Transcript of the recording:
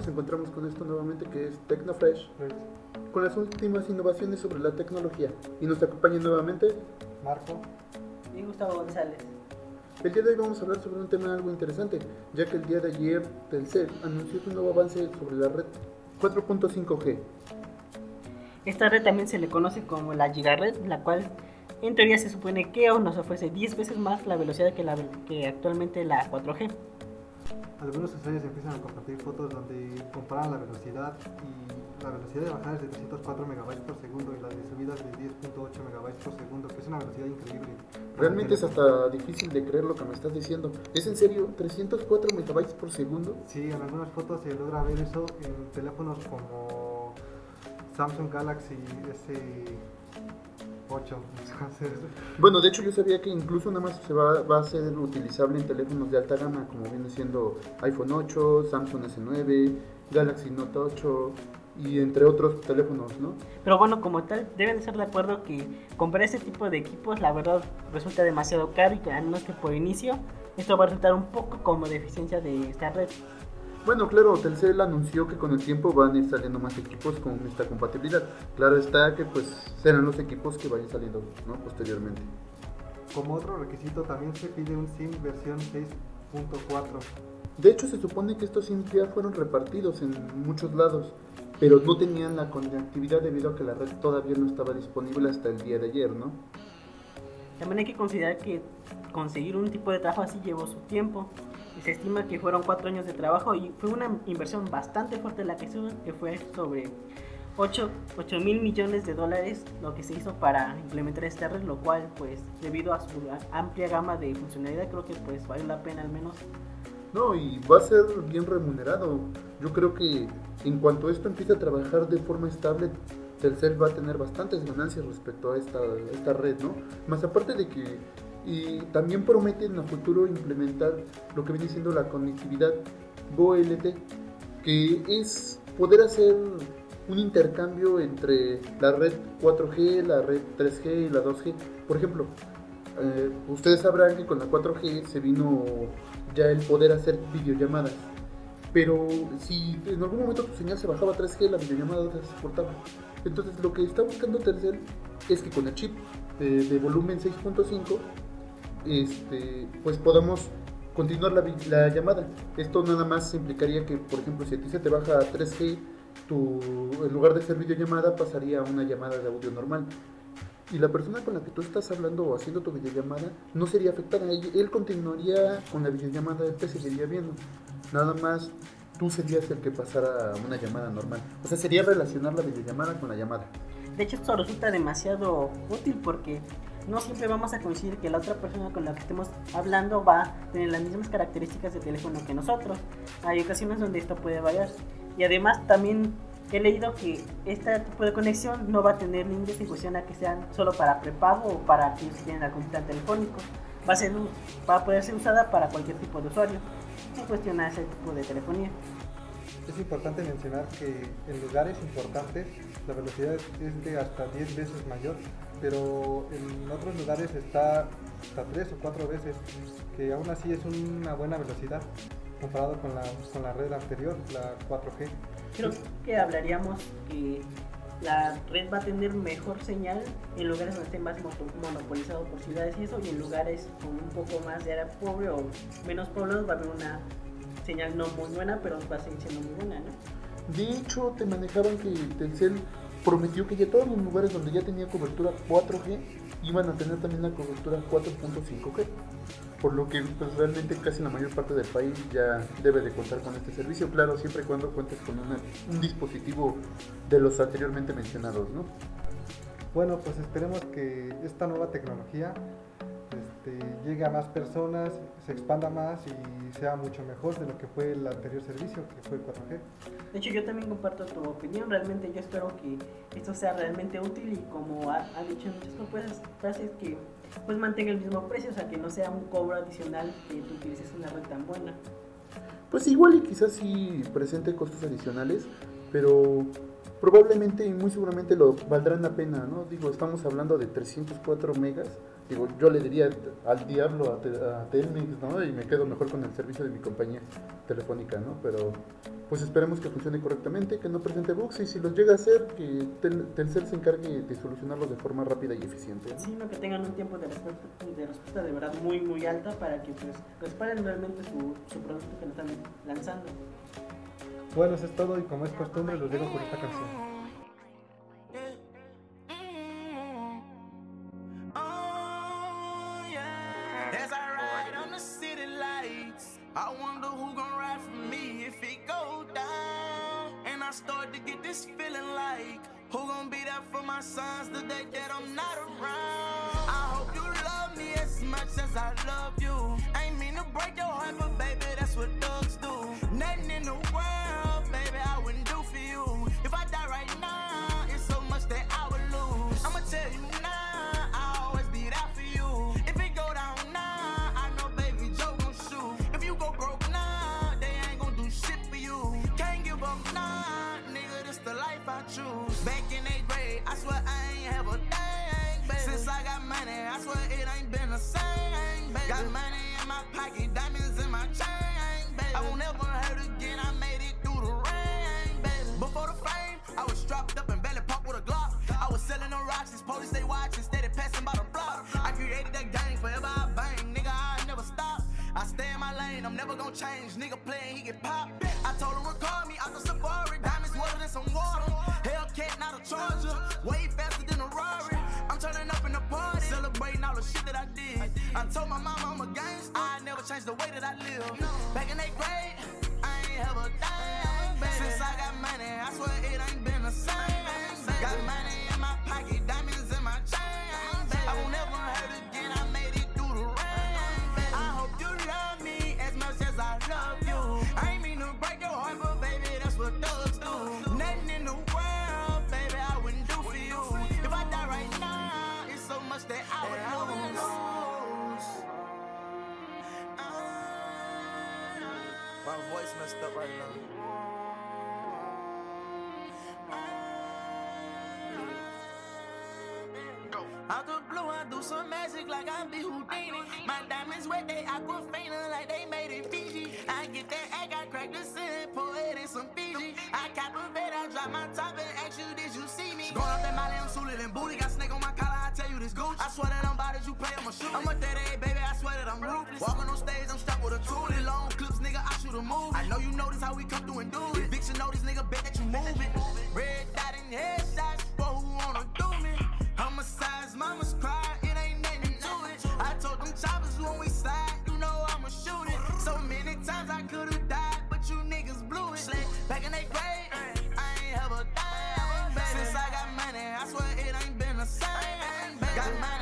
encontramos con esto nuevamente, que es Tecnofresh, con las últimas innovaciones sobre la tecnología. Y nos acompaña nuevamente Marco y Gustavo González. El día de hoy vamos a hablar sobre un tema algo interesante, ya que el día de ayer Telcel anunció un nuevo avance sobre la red 4.5G. Esta red también se le conoce como la Gigared, la cual en teoría se supone que nos ofrece 10 veces más la velocidad que actualmente la 4G. Algunos usuarios empiezan a compartir fotos donde comparan la velocidad y la velocidad de bajada es de 304 megabytes por segundo y la de subida es de 10.8 megabytes por segundo, que es una velocidad increíble. Realmente es hasta difícil de creer lo que me estás diciendo. ¿Es en serio? ¿304 megabytes por segundo? Sí, en algunas fotos se logra ver eso en teléfonos como Samsung Galaxy S8. Bueno, de hecho yo sabía que incluso nada más va a ser utilizable en teléfonos de alta gama, como viene siendo iPhone 8, Samsung S9, Galaxy Note 8 y entre otros teléfonos, ¿no? Pero bueno, como tal, deben estar de acuerdo que comprar este tipo de equipos, la verdad, resulta demasiado caro y que al menos que por inicio, esto va a resultar un poco como deficiencia de esta red. Bueno, claro, Telcel anunció que con el tiempo van a ir saliendo más equipos con esta compatibilidad. Claro está que pues serán los equipos que vayan saliendo, ¿no?, posteriormente. Como otro requisito también se pide un SIM versión 6.4. De hecho se supone que estos SIM ya fueron repartidos en muchos lados, pero no tenían la conectividad debido a que la red todavía no estaba disponible hasta el día de ayer, ¿no? También hay que considerar que conseguir un tipo de trabajo así llevó su tiempo. Se estima que fueron 4 años de trabajo y fue una inversión bastante fuerte la que fue sobre 8 mil millones de dólares lo que se hizo para implementar esta red, lo cual pues debido a su amplia gama de funcionalidad creo que pues vale la pena al menos. No, y va a ser bien remunerado. Yo creo que en cuanto esto empiece a trabajar de forma estable, Telcel va a tener bastantes ganancias respecto a esta red, ¿no? Más aparte de que y también prometen a futuro implementar lo que viene siendo la conectividad VoLTE, que es poder hacer un intercambio entre la red 4G, la red 3G y la 2G. Por ejemplo, ustedes sabrán que con la 4G se vino ya el poder hacer videollamadas, pero si en algún momento tu señal se bajaba a 3G, la videollamada no se soportaba. Entonces lo que está buscando Telcel es que con el chip de volumen 6.5 pues podamos continuar la llamada. Esto nada más implicaría que, por ejemplo, si a ti se te baja a 3G, en lugar de ser videollamada pasaría a una llamada de audio normal. Y la persona con la que tú estás hablando o haciendo tu videollamada no sería afectada. Él continuaría con la videollamada, él te seguiría viendo. Nada más tú serías el que pasara a una llamada normal. O sea, sería relacionar la videollamada con la llamada. De hecho, esto resulta demasiado útil porque no siempre vamos a coincidir que la otra persona con la que estemos hablando va a tener las mismas características de teléfono que nosotros. Hay ocasiones donde esto puede variar. Y además también he leído que este tipo de conexión no va a tener límites en cuestión a que sean solo para prepago o para quienes tienen algún plan telefónico. Va a poder ser usada para cualquier tipo de usuario en cuestión a ese tipo de telefonía. Es importante mencionar que en lugares importantes la velocidad es de hasta 10 veces mayor, pero en otros lugares está hasta 3 o 4 veces, que aún así es una buena velocidad comparado con la red anterior, la 4G. Creo que hablaríamos que la red va a tener mejor señal en lugares donde esté más monopolizado por ciudades y eso, y en lugares con un poco más de área pobre o menos poblados va a haber una señal no muy buena, pero va a seguir siendo muy buena, ¿no? De hecho, te manejaban que Telcel prometió que ya todos los lugares donde ya tenía cobertura 4G iban a tener también la cobertura 4.5G, por lo que pues, realmente casi la mayor parte del país ya debe de contar con este servicio, claro, siempre y cuando cuentes con un dispositivo de los anteriormente mencionados, ¿no? Bueno, pues esperemos que esta nueva tecnología llegue a más personas, se expanda más y sea mucho mejor de lo que fue el anterior servicio, que fue el 4G. De hecho, yo también comparto tu opinión. Realmente yo espero que esto sea realmente útil y como ha dicho en muchas frases, que pues mantenga el mismo precio, o sea, que no sea un cobro adicional que tú utilices una red tan buena. Pues igual y quizás sí presente costos adicionales, pero probablemente y muy seguramente lo valdrán la pena, ¿no? Digo, estamos hablando de 304 megas. Digo, yo le diría al diablo a Telmex, ¿no? Y me quedo mejor con el servicio de mi compañía telefónica, ¿no? Pero pues esperemos que funcione correctamente, que no presente bugs y si los llega a hacer, que Telcel se encargue de solucionarlos de forma rápida y eficiente, ¿no? Sí, no, que tengan un tiempo de respuesta de verdad muy muy alta para que pues respalden realmente su producto que lo están lanzando. Bueno, eso es todo y como es costumbre los dejo por esta canción. I wonder who gon' ride for me if it go down. And I start to get this feeling like who gon' be there for my sons the day that I'm not around. I hope you love me as much as I love you. Ain't mean to break your heart, but baby, that's what thugs do. Nothing in the world, baby, I wouldn't do for you. If I die right now, it's so much that I would lose. I'ma tell you now, I'll always be there for you. If it go down now, I know baby Joe gon' shoot. If you go broke now, they ain't gon' do shit for you. Can't give up now, nigga, this the life I choose. Back in 8th grade, I swear I ain't have a thing, baby. Since I got money, I swear it ain't been the same, baby. Got money in my pocket, diamonds in my chain, baby. I won't ever hurt again, I made it through the rain, baby. Before the fame, I was strapped up and belly pop with a Glock. I was selling the rocks, these police they watching, steady passing by the block. I created that gang, forever I bang, nigga, I never stop. I stay in my lane, I'm never gon' change. Nigga playing, he get popped. I told him record me out the Safari. Diamonds wetter than some water. Hellcat, not a Charger. Way faster than a Rari. I'm turning up in the party, celebrating all the shit that I did. I told my mama I'm a gangster. I never changed the way that I live. Back in 8th grade, I ain't have a thing, baby. Since I got money, I swear it ain't been the same, baby. Got money in my pocket, diamonds in my chain, baby. I won't ever hurt again, I made it through the rain, baby. I hope you love me as much as I love you. I ain't mean to break your heart, but baby, that's what thugs do. Nothing in the world, baby, I wouldn't do for you. If I die right now, it's so much that I would lose. My voice messed up right now. Out the blue, I do some magic like I'm be Houdini. My diamonds wet, they aquafina like they made in Fiji. I get that egg, I crack the sin, pour it in some Fiji. I cap a bed, I drop my top and ask you, did you see me? Going up that Molly, I'm suited and booty. Got snake on my collar, I tell you this Gucci. I swear that I'm bodies, you play, I'ma shoot. I'm a dead egg, baby, I swear that I'm ruthless. Walking on stage, I'm strapped with a toolie. Long clips, nigga, I shoot a movie. I know you notice how we come through and do it. Eviction notice, nigga, bet that you move it. Red dot and headshots for who wanna do me. Homicides, mamas cry, it ain't nothing to it. I told them choppers when we slide, you know I'ma shoot it. So many times I could've died, but you niggas blew it. Back in 8th grade, I ain't have a thing, baby. Since I got money, I swear it ain't been the same, baby. Got money